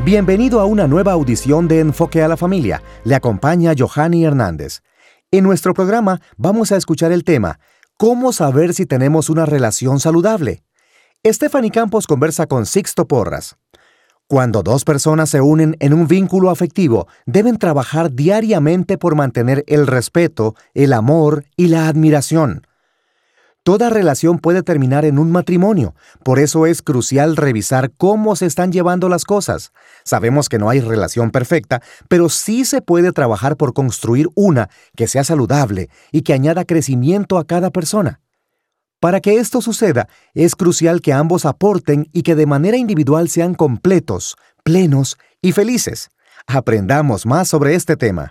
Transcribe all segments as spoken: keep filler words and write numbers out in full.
Bienvenido a una nueva audición de Enfoque a la Familia. Le acompaña Johanny Hernández. En nuestro programa vamos a escuchar el tema ¿Cómo saber si tenemos una relación saludable? Stephanie Campos conversa con Sixto Porras. Cuando dos personas se unen en un vínculo afectivo, deben trabajar diariamente por mantener el respeto, el amor y la admiración. Toda relación puede terminar en un matrimonio, por eso es crucial revisar cómo se están llevando las cosas. Sabemos que no hay relación perfecta, pero sí se puede trabajar por construir una que sea saludable y que añada crecimiento a cada persona. Para que esto suceda, es crucial que ambos aporten y que de manera individual sean completos, plenos y felices. Aprendamos más sobre este tema.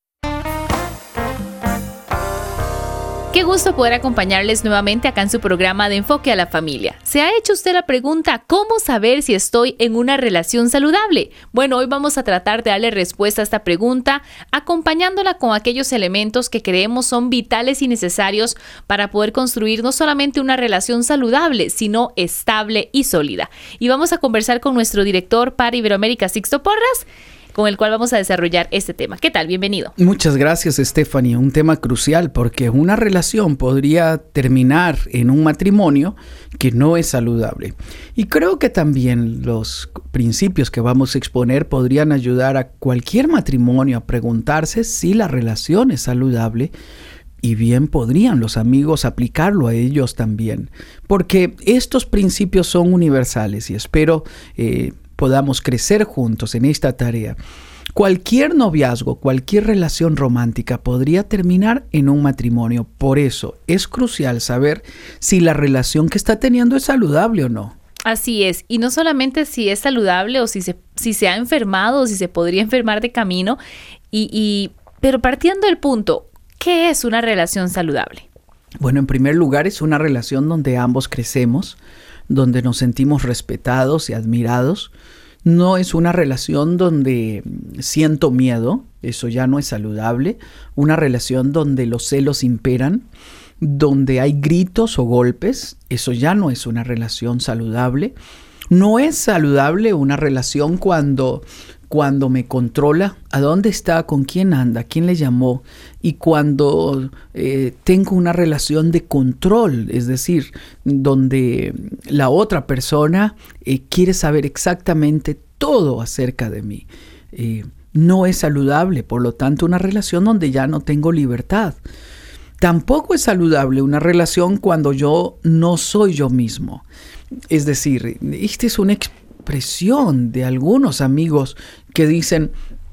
Qué gusto poder acompañarles nuevamente acá en su programa de Enfoque a la Familia. ¿Se ha hecho usted la pregunta cómo saber si estoy en una relación saludable? Bueno, hoy vamos a tratar de darle respuesta a esta pregunta, acompañándola con aquellos elementos que creemos son vitales y necesarios para poder construir no solamente una relación saludable, sino estable y sólida. Y vamos a conversar con nuestro director para Iberoamérica, Sixto Porras, con el cual vamos a desarrollar este tema. ¿Qué tal? Bienvenido. Muchas gracias, Stephanie. Un tema crucial porque una relación podría terminar en un matrimonio que no es saludable. Y creo que también los principios que vamos a exponer podrían ayudar a cualquier matrimonio a preguntarse si la relación es saludable. Y bien podrían los amigos aplicarlo a ellos también. Porque estos principios son universales y espero eh, podamos crecer juntos en esta tarea. Cualquier noviazgo, cualquier relación romántica podría terminar en un matrimonio. Por eso es crucial saber si la relación que está teniendo es saludable o no. Así es, y no solamente si es saludable o si se, si se ha enfermado o si se podría enfermar de camino, y, y, pero partiendo del punto, ¿qué es una relación saludable? Bueno, en primer lugar es una relación donde ambos crecemos, donde nos sentimos respetados y admirados. No es una relación donde siento miedo, eso ya no es saludable. Una relación donde los celos imperan, donde hay gritos o golpes, eso ya no es una relación saludable. No es saludable una relación cuando, cuando me controla, a dónde está, con quién anda, quién le llamó, y cuando eh, tengo una relación de control, es decir, donde la otra persona eh, quiere saber exactamente todo acerca de mí. Eh, no es saludable, por lo tanto, una relación donde ya no tengo libertad. Tampoco es saludable una relación cuando yo no soy yo mismo. Es decir, esta es una expresión de algunos amigos que dicen,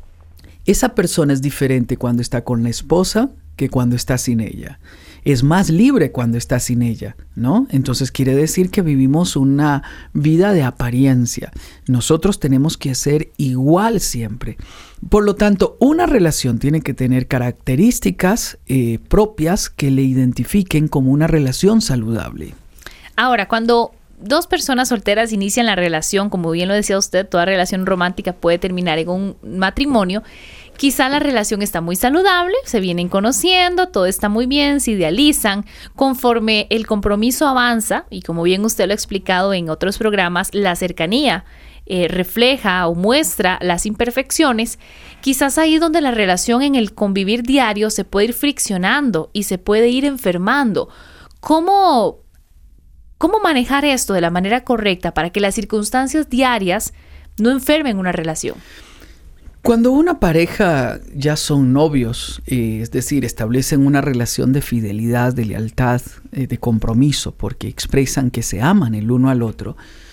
esa persona es diferente cuando está con la esposa que cuando está sin ella. Es más libre cuando está sin ella, ¿no? Entonces quiere decir que vivimos una vida de apariencia. Nosotros tenemos que ser igual siempre. Por lo tanto, una relación tiene que tener características eh, propias que le identifiquen como una relación saludable. Ahora, cuando dos personas solteras inician la relación, como bien lo decía usted, toda relación romántica puede terminar en un matrimonio. Quizá la relación está muy saludable, se vienen conociendo, todo está muy bien, se idealizan. Conforme el compromiso avanza, y como bien usted lo ha explicado en otros programas, la cercanía eh, refleja o muestra las imperfecciones. Quizás ahí donde la relación en el convivir diario se puede ir friccionando y se puede ir enfermando. ¿Cómo, cómo manejar esto de la manera correcta para que las circunstancias diarias no enfermen una relación? Cuando una pareja ya son novios, eh, es decir, establecen una relación de fidelidad, de lealtad, eh, de compromiso, porque expresan que se aman el uno al otro,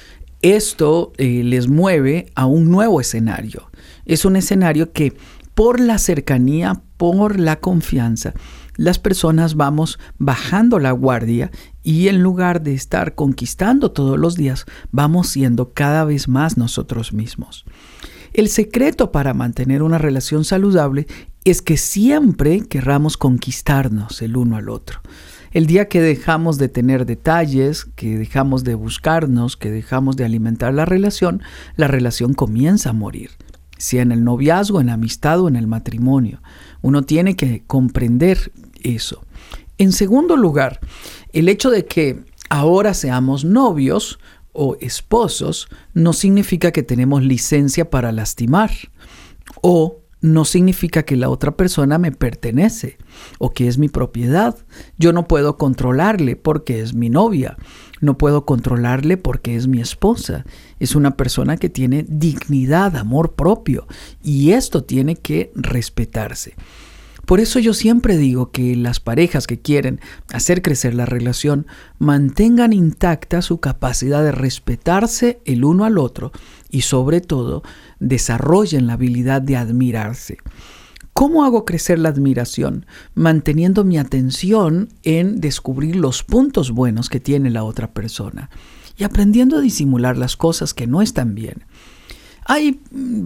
esto eh, les mueve a un nuevo escenario. Es un escenario que por la cercanía, por la confianza, las personas vamos bajando la guardia y en lugar de estar conquistando todos los días, vamos siendo cada vez más nosotros mismos. El secreto para mantener una relación saludable es que siempre querramos conquistarnos el uno al otro. El día que dejamos de tener detalles, que dejamos de buscarnos, que dejamos de alimentar la relación, la relación comienza a morir. Sea en el noviazgo, en la amistad o en el matrimonio. Uno tiene que comprender eso. En segundo lugar, el hecho de que ahora seamos novios o esposos, no significa que tenemos licencia para lastimar, o no significa que la otra persona me pertenece o que es mi propiedad. Yo no puedo controlarle porque es mi novia. No puedo controlarle porque es mi esposa. Es una persona que tiene dignidad, amor propio, y esto tiene que respetarse. Por eso yo siempre digo que las parejas que quieren hacer crecer la relación mantengan intacta su capacidad de respetarse el uno al otro y sobre todo desarrollen la habilidad de admirarse. ¿Cómo hago crecer la admiración? Manteniendo mi atención en descubrir los puntos buenos que tiene la otra persona y aprendiendo a disimular las cosas que no están bien. Hay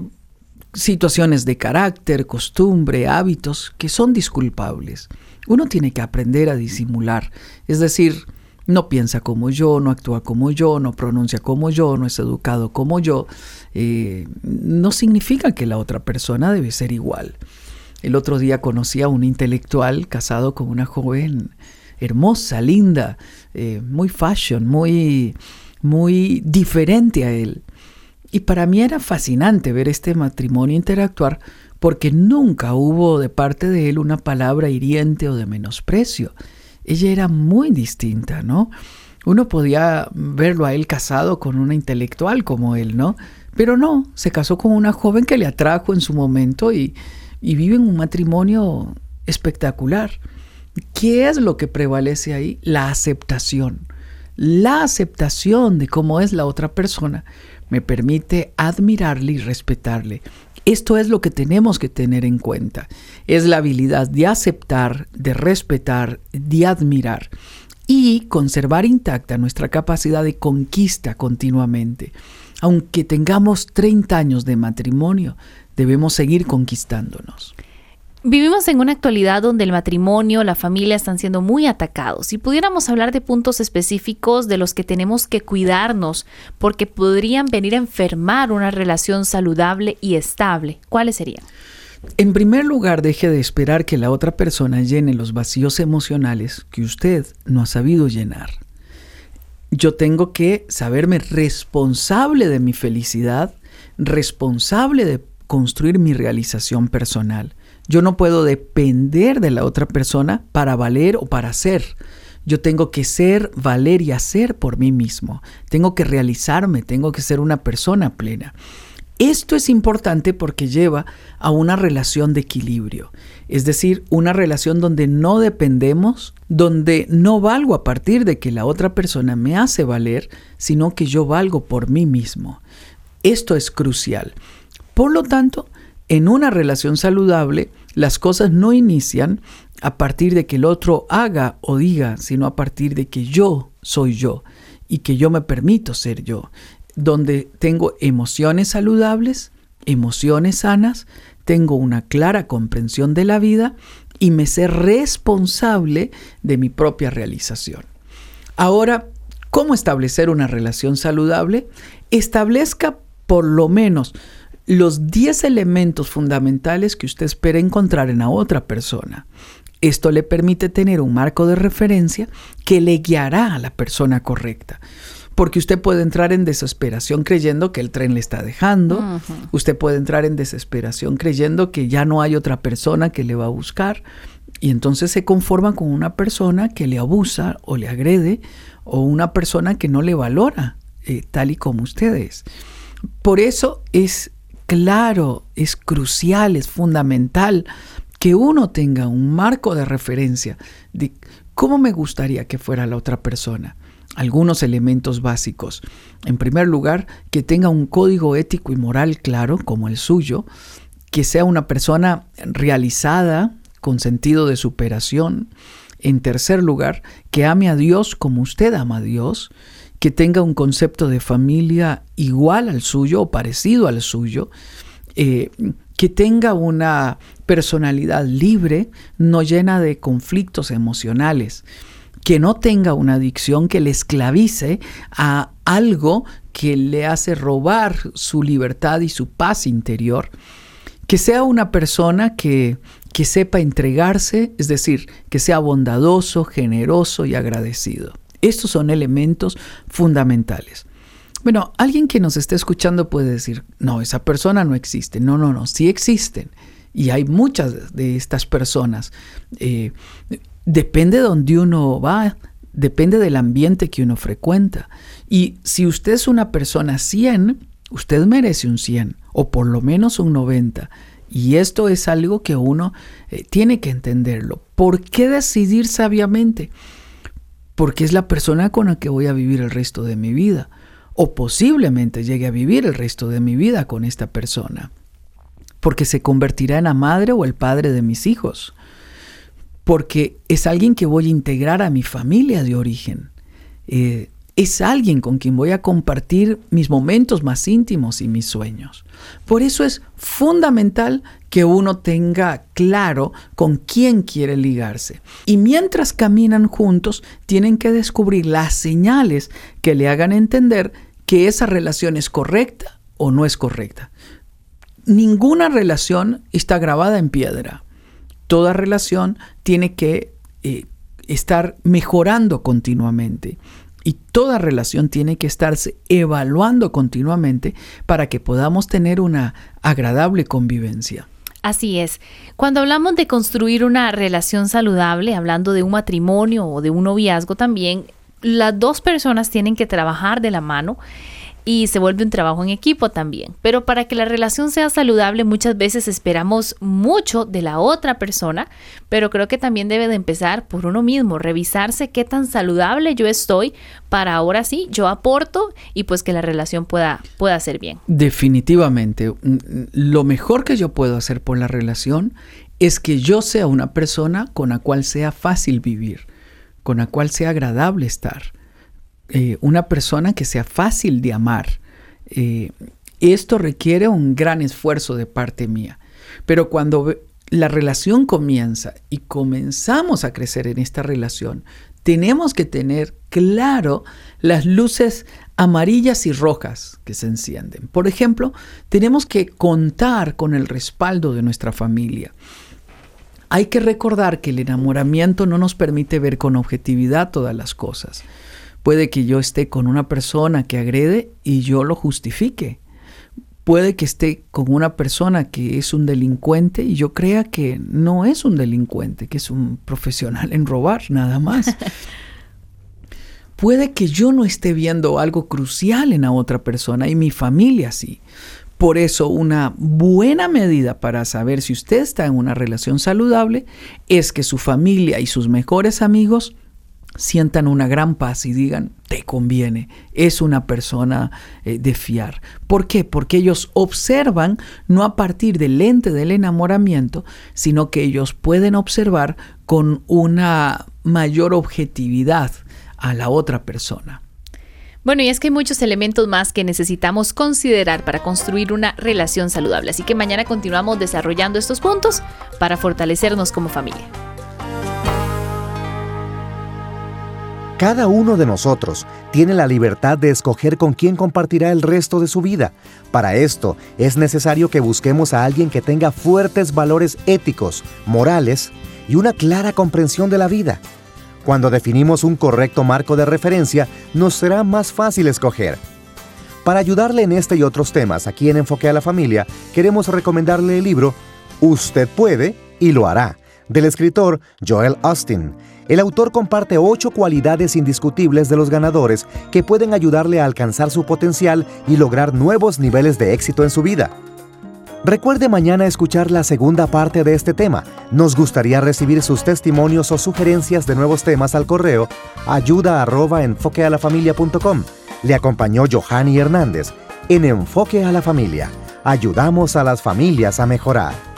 situaciones de carácter, costumbre, hábitos que son disculpables. Uno tiene que aprender a disimular, es decir, no piensa como yo, no actúa como yo, no pronuncia como yo, no es educado como yo. Eh, no significa que la otra persona debe ser igual. El otro día conocí a un intelectual casado con una joven hermosa, linda, eh, muy fashion, muy, muy diferente a él. Y para mí era fascinante ver este matrimonio interactuar porque nunca hubo de parte de él una palabra hiriente o de menosprecio. Ella era muy distinta, ¿no? Uno podía verlo a él casado con una intelectual como él, ¿no? Pero no, se casó con una joven que le atrajo en su momento y, y viven un matrimonio espectacular. ¿Qué es lo que prevalece ahí? La aceptación. La aceptación de cómo es la otra persona me permite admirarle y respetarle. Esto es lo que tenemos que tener en cuenta. Es la habilidad de aceptar, de respetar, de admirar y conservar intacta nuestra capacidad de conquista continuamente. Aunque tengamos treinta años de matrimonio, debemos seguir conquistándonos. Vivimos en una actualidad donde el matrimonio, la familia están siendo muy atacados. Si pudiéramos hablar de puntos específicos de los que tenemos que cuidarnos porque podrían venir a enfermar una relación saludable y estable, ¿cuáles serían? En primer lugar, deje de esperar que la otra persona llene los vacíos emocionales que usted no ha sabido llenar. Yo tengo que saberme responsable de mi felicidad, responsable de construir mi realización personal. Yo no puedo depender de la otra persona para valer o para ser. Yo tengo que ser, valer y hacer por mí mismo. Tengo que realizarme, tengo que ser una persona plena. Esto es importante porque lleva a una relación de equilibrio, es decir, una relación donde no dependemos, donde no valgo a partir de que la otra persona me hace valer, sino que yo valgo por mí mismo. Esto es crucial. Por lo tanto, en una relación saludable, las cosas no inician a partir de que el otro haga o diga, sino a partir de que yo soy yo y que yo me permito ser yo, donde tengo emociones saludables, emociones sanas, tengo una clara comprensión de la vida y me sé responsable de mi propia realización. Ahora, ¿cómo establecer una relación saludable? Establezca por lo menos los diez elementos fundamentales que usted espera encontrar en la otra persona. Esto le permite tener un marco de referencia que le guiará a la persona correcta. Porque usted puede entrar en desesperación creyendo que el tren le está dejando. Uh-huh. Usted puede entrar en desesperación creyendo que ya no hay otra persona que le va a buscar. Y entonces se conforma con una persona que le abusa o le agrede o una persona que no le valora eh, tal y como usted es. Por eso es claro, es crucial, es fundamental que uno tenga un marco de referencia de cómo me gustaría que fuera la otra persona. Algunos elementos básicos. En primer lugar, que tenga un código ético y moral claro, como el suyo, que sea una persona realizada, con sentido de superación. En tercer lugar, que ame a Dios como usted ama a Dios, que tenga un concepto de familia igual al suyo o parecido al suyo, eh, que tenga una personalidad libre, no llena de conflictos emocionales, que no tenga una adicción que le esclavice a algo que le hace robar su libertad y su paz interior, que sea una persona que, que sepa entregarse, es decir, que sea bondadoso, generoso y agradecido. Estos son elementos fundamentales. Bueno, alguien que nos esté escuchando puede decir, no, esa persona no existe. No, no, no, sí existen. Y hay muchas de estas personas. Eh, depende de donde uno va, depende del ambiente que uno frecuenta. Y si usted es una persona cien, usted merece un cien o por lo menos un noventa. Y esto es algo que uno eh, tiene que entenderlo. ¿Por qué decidir sabiamente? Porque es la persona con la que voy a vivir el resto de mi vida. O posiblemente llegue a vivir el resto de mi vida con esta persona. Porque se convertirá en la madre o el padre de mis hijos. Porque es alguien que voy a integrar a mi familia de origen. Eh, es alguien con quien voy a compartir mis momentos más íntimos y mis sueños. Por eso es fundamental que uno tenga claro con quién quiere ligarse. Y mientras caminan juntos, tienen que descubrir las señales que le hagan entender que esa relación es correcta o no es correcta. Ninguna relación está grabada en piedra. Toda relación tiene que eh, estar mejorando continuamente. Y toda relación tiene que estarse evaluando continuamente para que podamos tener una agradable convivencia. Así es. Cuando hablamos de construir una relación saludable, hablando de un matrimonio o de un noviazgo también, las dos personas tienen que trabajar de la mano y se vuelve un trabajo en equipo también. Pero para que la relación sea saludable, muchas veces esperamos mucho de la otra persona, pero creo que también debe de empezar por uno mismo, revisarse qué tan saludable yo estoy para ahora sí, yo aporto y pues que la relación pueda, pueda ser bien. Definitivamente, lo mejor que yo puedo hacer por la relación es que yo sea una persona con la cual sea fácil vivir, con la cual sea agradable estar. Eh, una persona que sea fácil de amar. Eh, esto requiere un gran esfuerzo de parte mía. Pero cuando la relación comienza y comenzamos a crecer en esta relación, tenemos que tener claro las luces amarillas y rojas que se encienden. Por ejemplo, tenemos que contar con el respaldo de nuestra familia. Hay que recordar que el enamoramiento no nos permite ver con objetividad todas las cosas. Puede que yo esté con una persona que agrede y yo lo justifique. Puede que esté con una persona que es un delincuente y yo crea que no es un delincuente, que es un profesional en robar, nada más. Puede que yo no esté viendo algo crucial en la otra persona y mi familia sí. Por eso, una buena medida para saber si usted está en una relación saludable es que su familia y sus mejores amigos sientan una gran paz y digan, te conviene, es una persona eh, de fiar. ¿Por qué? Porque ellos observan no a partir del lente del enamoramiento, sino que ellos pueden observar con una mayor objetividad a la otra persona. Bueno, y es que hay muchos elementos más que necesitamos considerar para construir una relación saludable. Así que mañana continuamos desarrollando estos puntos para fortalecernos como familia. Cada uno de nosotros tiene la libertad de escoger con quién compartirá el resto de su vida. Para esto, es necesario que busquemos a alguien que tenga fuertes valores éticos, morales y una clara comprensión de la vida. Cuando definimos un correcto marco de referencia, nos será más fácil escoger. Para ayudarle en este y otros temas aquí en Enfoque a la Familia, queremos recomendarle el libro Usted puede y lo hará, del escritor Joel Osteen. El autor comparte ocho cualidades indiscutibles de los ganadores que pueden ayudarle a alcanzar su potencial y lograr nuevos niveles de éxito en su vida. Recuerde mañana escuchar la segunda parte de este tema. Nos gustaría recibir sus testimonios o sugerencias de nuevos temas al correo ayuda arroba enfoque a la familia punto com. Le acompañó Johanny Hernández en Enfoque a la Familia. Ayudamos a las familias a mejorar.